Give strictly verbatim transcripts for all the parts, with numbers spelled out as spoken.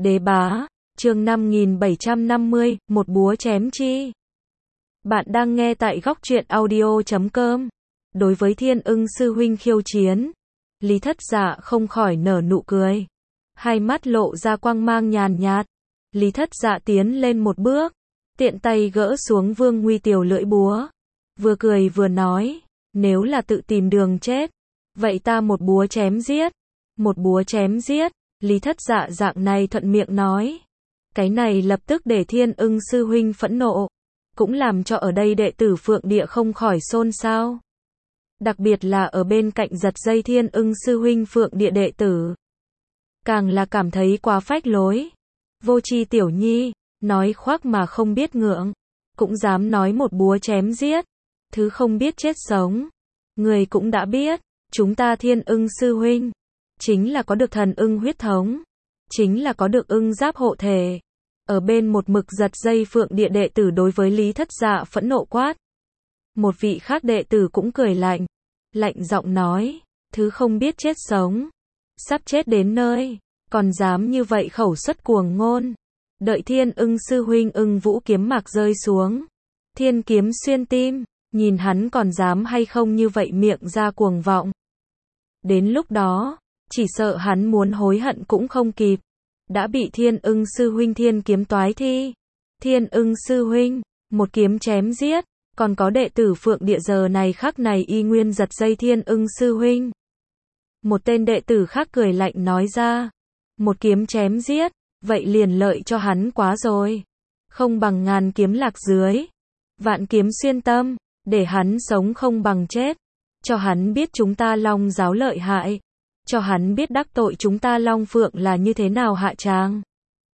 Đế bá, chương năm nghìn bảy trăm năm mươi, một búa chém chi. Bạn đang nghe tại góc truyện audio chấm com. Đối với Thiên Ưng sư huynh khiêu chiến, Lý Thất Dạ không khỏi nở nụ cười. Hai mắt lộ ra quang mang nhàn nhạt. Lý Thất Dạ tiến lên một bước, tiện tay gỡ xuống Vương Nguy Tiều lưỡi búa. Vừa cười vừa nói, nếu là tự tìm đường chết, vậy ta một búa chém giết. Một búa chém giết, Lý Thất Dạ dạng này thuận miệng nói. Cái này lập tức để Thiên Ưng sư huynh phẫn nộ, cũng làm cho ở đây đệ tử Phượng Địa không khỏi xôn xao. Đặc biệt là ở bên cạnh giật dây Thiên Ưng sư huynh Phượng Địa đệ tử. Càng là cảm thấy quá phách lối. Vô tri tiểu nhi, nói khoác mà không biết ngượng, cũng dám nói một búa chém giết, thứ không biết chết sống. Người cũng đã biết, chúng ta Thiên Ưng sư huynh, chính là có được thần ưng huyết thống, chính là có được ưng giáp hộ thể. Ở bên một mực giật dây Phượng Địa đệ tử đối với Lý Thất Dạ phẫn nộ quát. Một vị khác đệ tử cũng cười lạnh, lạnh giọng nói, thứ không biết chết sống, sắp chết đến nơi, còn dám như vậy khẩu xuất cuồng ngôn. Đợi Thiên Ưng sư huynh ưng vũ kiếm mạc rơi xuống, thiên kiếm xuyên tim, nhìn hắn còn dám hay không như vậy miệng ra cuồng vọng. Đến lúc đó, chỉ sợ hắn muốn hối hận cũng không kịp. Đã bị Thiên Ưng sư huynh thiên kiếm toái thi. Thiên Ưng sư huynh, một kiếm chém giết, còn có đệ tử Phượng Địa giờ này khắc này y nguyên giật dây Thiên Ưng sư huynh. Một tên đệ tử khác cười lạnh nói ra, một kiếm chém giết, vậy liền lợi cho hắn quá rồi. Không bằng ngàn kiếm lạc dưới, vạn kiếm xuyên tâm, để hắn sống không bằng chết. Cho hắn biết chúng ta Long giáo lợi hại. Cho hắn biết đắc tội chúng ta Long Phượng là như thế nào hạ tràng.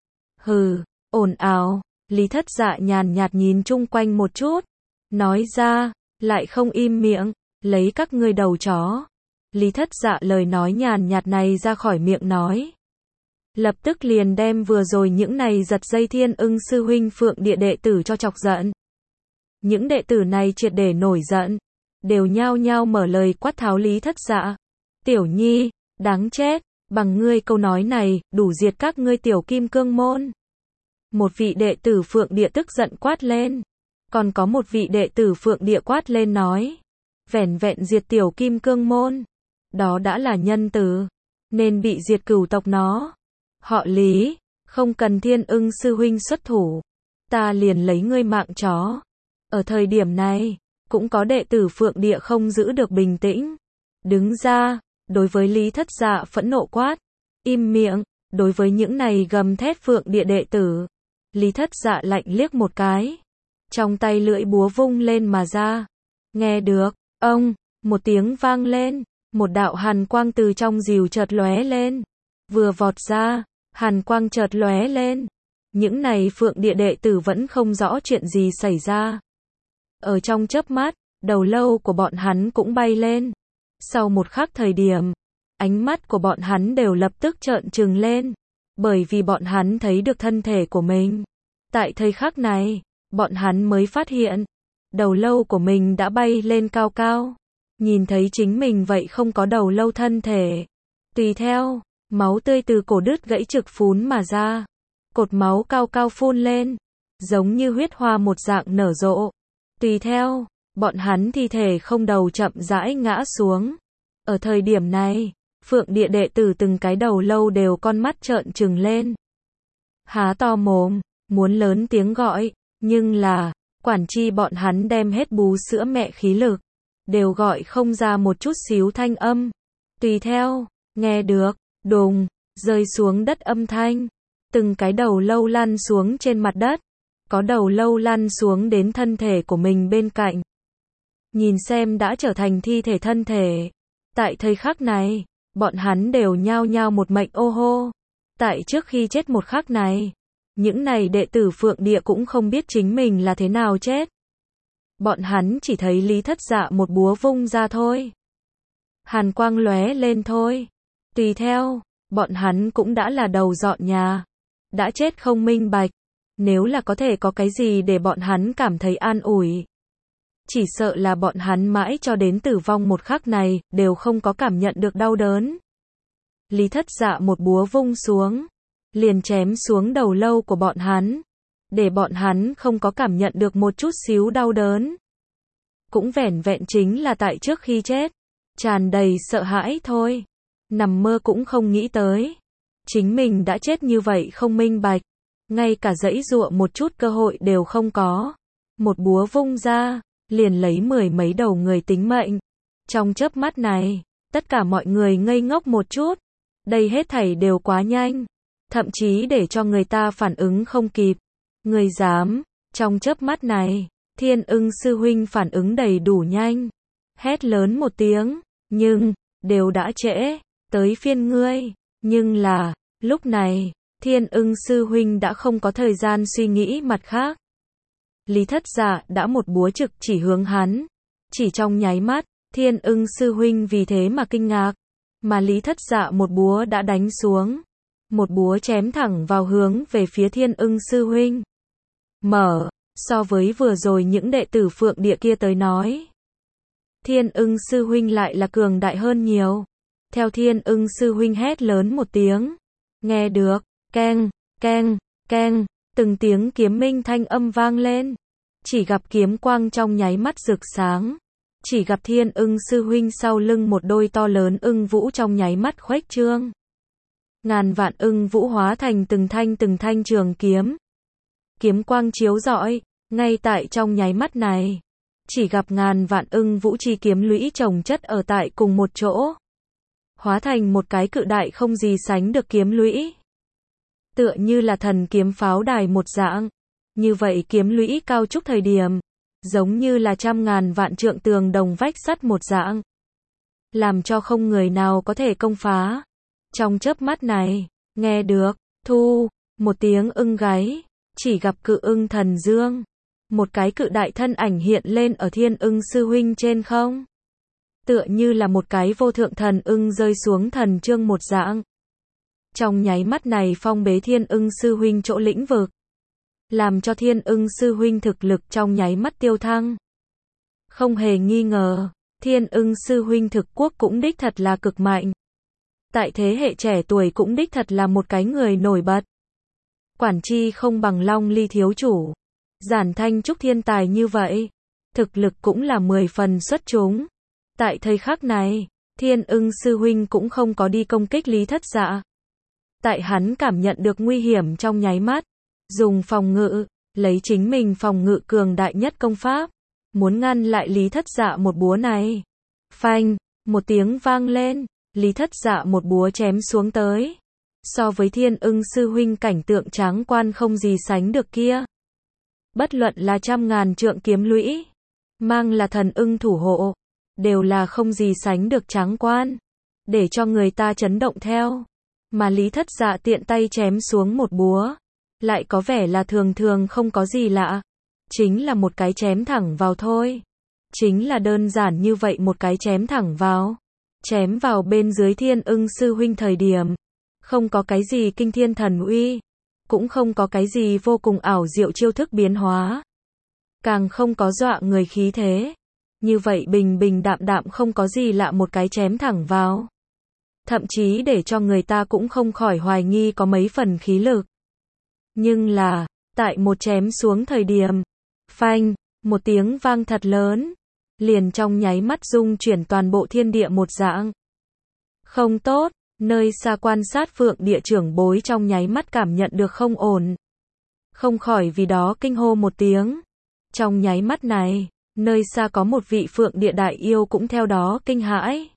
Hừ, ồn ào, Lý Thất Dạ nhàn nhạt nhìn chung quanh một chút, nói ra, lại không im miệng, lấy các ngươi đầu chó. Lý Thất Dạ lời nói nhàn nhạt này ra khỏi miệng nói, lập tức liền đem vừa rồi những này giật dây Thiên Ưng sư huynh Phượng Địa đệ tử cho chọc giận. Những đệ tử này triệt để nổi giận, đều nhao nhao mở lời quát tháo Lý Thất Dạ. Tiểu nhi, đáng chết, bằng ngươi câu nói này, đủ diệt các ngươi tiểu kim cương môn. Một vị đệ tử Phượng Địa tức giận quát lên. Còn có một vị đệ tử Phượng Địa quát lên nói, vẻn vẹn diệt tiểu kim cương môn, đó đã là nhân từ, nên bị diệt cửu tộc nó. Họ Lý, không cần Thiên Ưng sư huynh xuất thủ, ta liền lấy ngươi mạng chó. Ở thời điểm này, cũng có đệ tử Phượng Địa không giữ được bình tĩnh, đứng ra, đối với Lý Thất Dạ phẫn nộ quát, im miệng. Đối với những này gầm thét Phượng Địa đệ tử, Lý Thất Dạ lạnh liếc một cái, trong tay lưỡi búa vung lên mà ra. Nghe được, ông, một tiếng vang lên, một đạo hàn quang từ trong rìu chợt lóe lên, vừa vọt ra, hàn quang chợt lóe lên. Những này Phượng Địa đệ tử vẫn không rõ chuyện gì xảy ra. Ở trong chớp mắt, đầu lâu của bọn hắn cũng bay lên. Sau một khắc thời điểm, ánh mắt của bọn hắn đều lập tức trợn trừng lên, bởi vì bọn hắn thấy được thân thể của mình. Tại thời khắc này, bọn hắn mới phát hiện, đầu lâu của mình đã bay lên cao cao. Nhìn thấy chính mình vậy không có đầu lâu thân thể. Tùy theo, máu tươi từ cổ đứt gãy trực phún mà ra. Cột máu cao cao phun lên, giống như huyết hoa một dạng nở rộ. Tùy theo, bọn hắn thi thể không đầu chậm rãi ngã xuống. Ở thời điểm này, Phượng Địa đệ tử từng cái đầu lâu đều con mắt trợn trừng lên. Há to mồm, muốn lớn tiếng gọi, nhưng là, quản chi bọn hắn đem hết bú sữa mẹ khí lực, đều gọi không ra một chút xíu thanh âm. Tùy theo, nghe được, đùng, rơi xuống đất âm thanh. Từng cái đầu lâu lăn xuống trên mặt đất. Có đầu lâu lăn xuống đến thân thể của mình bên cạnh. Nhìn xem đã trở thành thi thể thân thể. Tại thời khắc này, bọn hắn đều nhao nhao một mệnh ô hô. Tại trước khi chết một khắc này, những này đệ tử Phượng Địa cũng không biết chính mình là thế nào chết. Bọn hắn chỉ thấy Lý Thất Dạ một búa vung ra thôi. Hàn quang lóe lên thôi. Tùy theo, bọn hắn cũng đã là đầu dọn nhà. Đã chết không minh bạch. Nếu là có thể có cái gì để bọn hắn cảm thấy an ủi, chỉ sợ là bọn hắn mãi cho đến tử vong một khắc này, đều không có cảm nhận được đau đớn. Lý Thất Dạ một búa vung xuống, liền chém xuống đầu lâu của bọn hắn, để bọn hắn không có cảm nhận được một chút xíu đau đớn. Cũng vẻn vẹn chính là tại trước khi chết, tràn đầy sợ hãi thôi. Nằm mơ cũng không nghĩ tới. Chính mình đã chết như vậy không minh bạch. Ngay cả giãy giụa một chút cơ hội đều không có. Một búa vung ra, liền lấy mười mấy đầu người tính mệnh. Trong chớp mắt này, tất cả mọi người ngây ngốc một chút. Đây hết thảy đều quá nhanh. Thậm chí để cho người ta phản ứng không kịp. Người dám, trong chớp mắt này, Thiên Ưng sư huynh phản ứng đầy đủ nhanh. Hét lớn một tiếng, nhưng, đều đã trễ, tới phiên ngươi. Nhưng là, lúc này, Thiên Ưng sư huynh đã không có thời gian suy nghĩ mặt khác. Lý Thất Dạ đã một búa trực chỉ hướng hắn. Chỉ trong nháy mắt, Thiên Ưng sư huynh vì thế mà kinh ngạc. Mà Lý Thất Dạ một búa đã đánh xuống. Một búa chém thẳng vào hướng về phía Thiên Ưng sư huynh. Mở, so với vừa rồi những đệ tử Phượng Địa kia tới nói. Thiên Ưng sư huynh lại là cường đại hơn nhiều. Theo Thiên Ưng sư huynh hét lớn một tiếng. Nghe được, keng, keng, keng, từng tiếng kiếm minh thanh âm vang lên. Chỉ gặp kiếm quang trong nháy mắt rực sáng. Chỉ gặp Thiên Ưng sư huynh sau lưng một đôi to lớn ưng vũ trong nháy mắt khuếch trương. Ngàn vạn ưng vũ hóa thành từng thanh từng thanh trường kiếm. Kiếm quang chiếu rọi, ngay tại trong nháy mắt này. Chỉ gặp ngàn vạn ưng vũ chi kiếm lũy chồng chất ở tại cùng một chỗ. Hóa thành một cái cự đại không gì sánh được kiếm lũy. Tựa như là thần kiếm pháo đài một dạng. Như vậy kiếm lũy cao trúc thời điểm. Giống như là trăm ngàn vạn trượng tường đồng vách sắt một dạng. Làm cho không người nào có thể công phá. Trong chớp mắt này, nghe được, thu, một tiếng ưng gáy. Chỉ gặp cự ưng thần dương. Một cái cự đại thân ảnh hiện lên ở Thiên Ưng sư huynh trên không. Tựa như là một cái vô thượng thần ưng rơi xuống thần chương một dạng. Trong nháy mắt này phong bế Thiên Ưng sư huynh chỗ lĩnh vực. Làm cho Thiên Ưng sư huynh thực lực trong nháy mắt tiêu thăng. Không hề nghi ngờ, Thiên Ưng sư huynh thực quốc cũng đích thật là cực mạnh. Tại thế hệ trẻ tuổi cũng đích thật là một cái người nổi bật. Quản chi không bằng Long Ly thiếu chủ. Giản Thanh Trúc thiên tài như vậy, thực lực cũng là mười phần xuất chúng. Tại thời khắc này, Thiên Ưng sư huynh cũng không có đi công kích Lý Thất Dạ. Tại hắn cảm nhận được nguy hiểm trong nháy mắt, dùng phòng ngự, lấy chính mình phòng ngự cường đại nhất công pháp, muốn ngăn lại Lý Thất Dạ một búa này. Phanh, một tiếng vang lên, Lý Thất Dạ một búa chém xuống tới. So với Thiên Ưng sư huynh cảnh tượng tráng quan không gì sánh được kia. Bất luận là trăm ngàn trượng kiếm lũy, mang là thần ưng thủ hộ, đều là không gì sánh được tráng quan, để cho người ta chấn động theo. Mà Lý Thất Dạ tiện tay chém xuống một búa, lại có vẻ là thường thường không có gì lạ. Chính là một cái chém thẳng vào thôi. Chính là đơn giản như vậy một cái chém thẳng vào. Chém vào bên dưới Thiên Ưng sư huynh thời điểm. Không có cái gì kinh thiên thần uy. Cũng không có cái gì vô cùng ảo diệu chiêu thức biến hóa. Càng không có dọa người khí thế. Như vậy bình bình đạm đạm không có gì lạ một cái chém thẳng vào. Thậm chí để cho người ta cũng không khỏi hoài nghi có mấy phần khí lực. Nhưng là, tại một chém xuống thời điểm, phanh, một tiếng vang thật lớn, liền trong nháy mắt rung chuyển toàn bộ thiên địa một dạng. Không tốt, nơi xa quan sát Phượng Địa trưởng bối trong nháy mắt cảm nhận được không ổn. Không khỏi vì đó kinh hô một tiếng. Trong nháy mắt này, nơi xa có một vị Phượng Địa đại yêu cũng theo đó kinh hãi.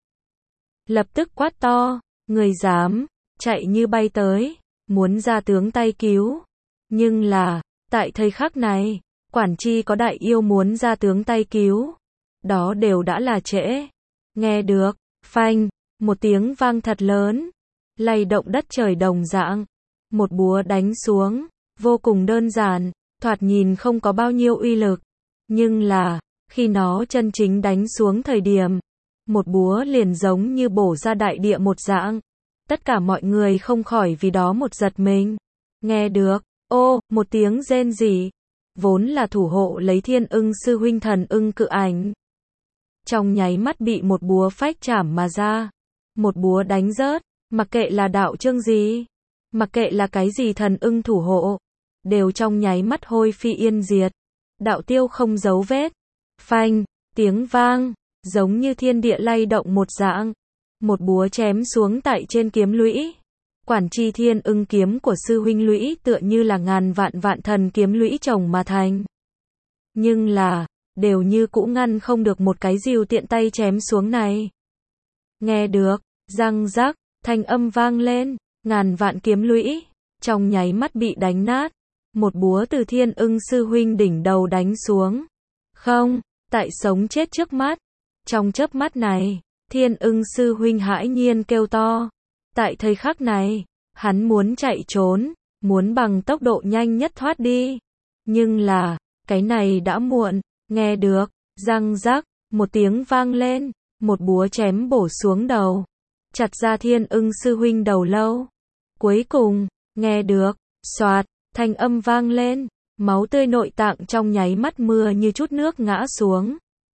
Lập tức quát to, người dám, chạy như bay tới, muốn ra tướng tay cứu. Nhưng là, tại thời khắc này, quản chi có đại yêu muốn ra tướng tay cứu. Đó đều đã là trễ. Nghe được, phanh, một tiếng vang thật lớn, lay động đất trời đồng dạng. Một búa đánh xuống, vô cùng đơn giản, thoạt nhìn không có bao nhiêu uy lực. Nhưng là, khi nó chân chính đánh xuống thời điểm, một búa liền giống như bổ ra đại địa một dạng. Tất cả mọi người không khỏi vì đó một giật mình. Nghe được, ô, một tiếng rên rỉ, vốn là thủ hộ lấy Thiên Ưng sư huynh thần ưng cự ảnh. Trong nháy mắt bị một búa phách chảm mà ra. Một búa đánh rớt, mặc kệ là đạo chương gì. Mặc kệ là cái gì thần ưng thủ hộ, đều trong nháy mắt hôi phi yên diệt. Đạo tiêu không dấu vết. Phanh, tiếng vang, giống như thiên địa lay động một dạng. Một búa chém xuống tại trên kiếm lũy. Quản chi thiên ưng kiếm của sư huynh lũy tựa như là ngàn vạn vạn thần kiếm lũy chồng mà thành. Nhưng là, đều như cũ ngăn không được một cái dìu tiện tay chém xuống này. Nghe được, răng rắc, thanh âm vang lên, ngàn vạn kiếm lũy, trong nháy mắt bị đánh nát. Một búa từ thiên ưng sư huynh đỉnh đầu đánh xuống. Không, tại sống chết trước mắt. Trong chớp mắt này, thiên ưng sư huynh hãi nhiên kêu to. Tại thời khắc này, hắn muốn chạy trốn, muốn bằng tốc độ nhanh nhất thoát đi. Nhưng là, cái này đã muộn, nghe được, răng rắc, một tiếng vang lên, một búa chém bổ xuống đầu. Chặt ra thiên ưng sư huynh đầu lâu. Cuối cùng, nghe được, xoạt, thanh âm vang lên, máu tươi nội tạng trong nháy mắt mưa như chút nước ngã xuống.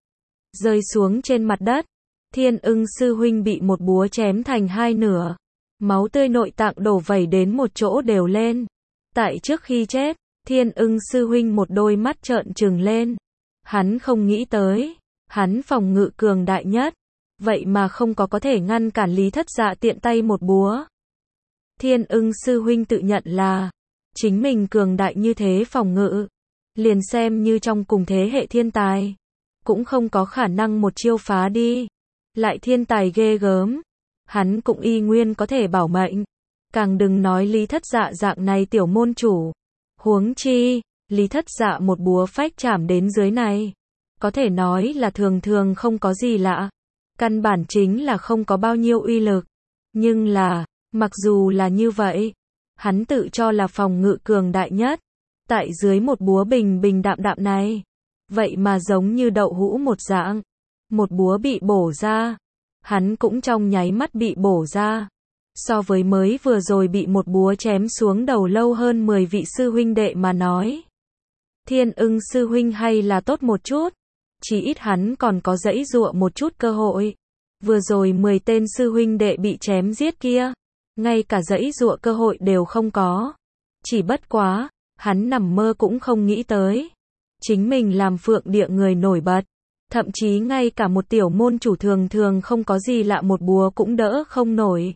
Rơi xuống trên mặt đất, thiên ưng sư huynh bị một búa chém thành hai nửa. Máu tươi nội tạng đổ vẩy đến một chỗ đều lên. Tại trước khi chết, thiên ưng sư huynh một đôi mắt trợn trừng lên. Hắn không nghĩ tới, hắn phòng ngự cường đại nhất. Vậy mà không có có thể ngăn cản Lý Thất Dạ tiện tay một búa. Thiên ưng sư huynh tự nhận là, chính mình cường đại như thế phòng ngự. Liền xem như trong cùng thế hệ thiên tài, cũng không có khả năng một chiêu phá đi. Lại thiên tài ghê gớm. Hắn cũng y nguyên có thể bảo mệnh. Càng đừng nói Lý Thất Dạ dạng này tiểu môn chủ. Huống chi, Lý Thất Dạ một búa phách chảm đến dưới này. Có thể nói là thường thường không có gì lạ. Căn bản chính là không có bao nhiêu uy lực. Nhưng là, mặc dù là như vậy, hắn tự cho là phòng ngự cường đại nhất. Tại dưới một búa bình bình đạm đạm này. Vậy mà giống như đậu hũ một dạng. Một búa bị bổ ra. Hắn cũng trong nháy mắt bị bổ ra. So với mới vừa rồi bị một búa chém xuống đầu lâu hơn mười vị sư huynh đệ mà nói. Thiên ưng sư huynh hay là tốt một chút. Chỉ ít hắn còn có dãy dụa một chút cơ hội. Vừa rồi mười tên sư huynh đệ bị chém giết kia. Ngay cả dãy dụa cơ hội đều không có. Chỉ bất quá, hắn nằm mơ cũng không nghĩ tới. Chính mình làm phượng địa người nổi bật. Thậm chí ngay cả một tiểu môn chủ thường thường không có gì lạ một búa cũng đỡ không nổi.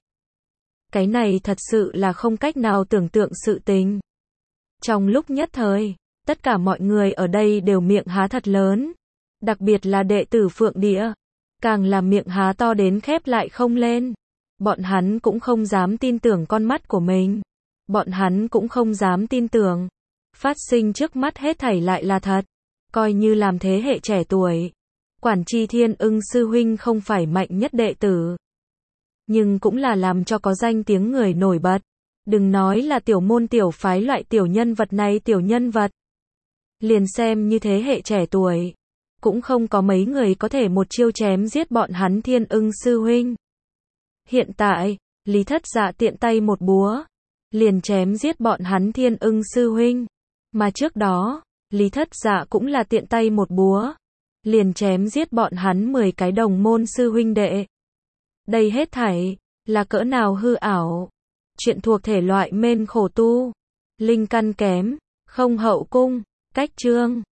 Cái này thật sự là không cách nào tưởng tượng sự tình. Trong lúc nhất thời, tất cả mọi người ở đây đều miệng há thật lớn. Đặc biệt là đệ tử phượng địa. Càng là miệng há to đến khép lại không lên. Bọn hắn cũng không dám tin tưởng con mắt của mình. Bọn hắn cũng không dám tin tưởng. Phát sinh trước mắt hết thảy lại là thật. Coi như làm thế hệ trẻ tuổi. Quản chi thiên ưng sư huynh không phải mạnh nhất đệ tử. Nhưng cũng là làm cho có danh tiếng người nổi bật. Đừng nói là tiểu môn tiểu phái loại tiểu nhân vật này tiểu nhân vật. Liền xem như thế hệ trẻ tuổi. Cũng không có mấy người có thể một chiêu chém giết bọn hắn thiên ưng sư huynh. Hiện tại, Lý Thất Dạ tiện tay một búa. Liền chém giết bọn hắn thiên ưng sư huynh. Mà trước đó, Lý Thất Dạ cũng là tiện tay một búa. Liền chém giết bọn hắn mười cái đồng môn sư huynh đệ. Đây hết thảy, là cỡ nào hư ảo. Chuyện thuộc thể loại mên khổ tu. Linh căn kém, không hậu cung, cách chương.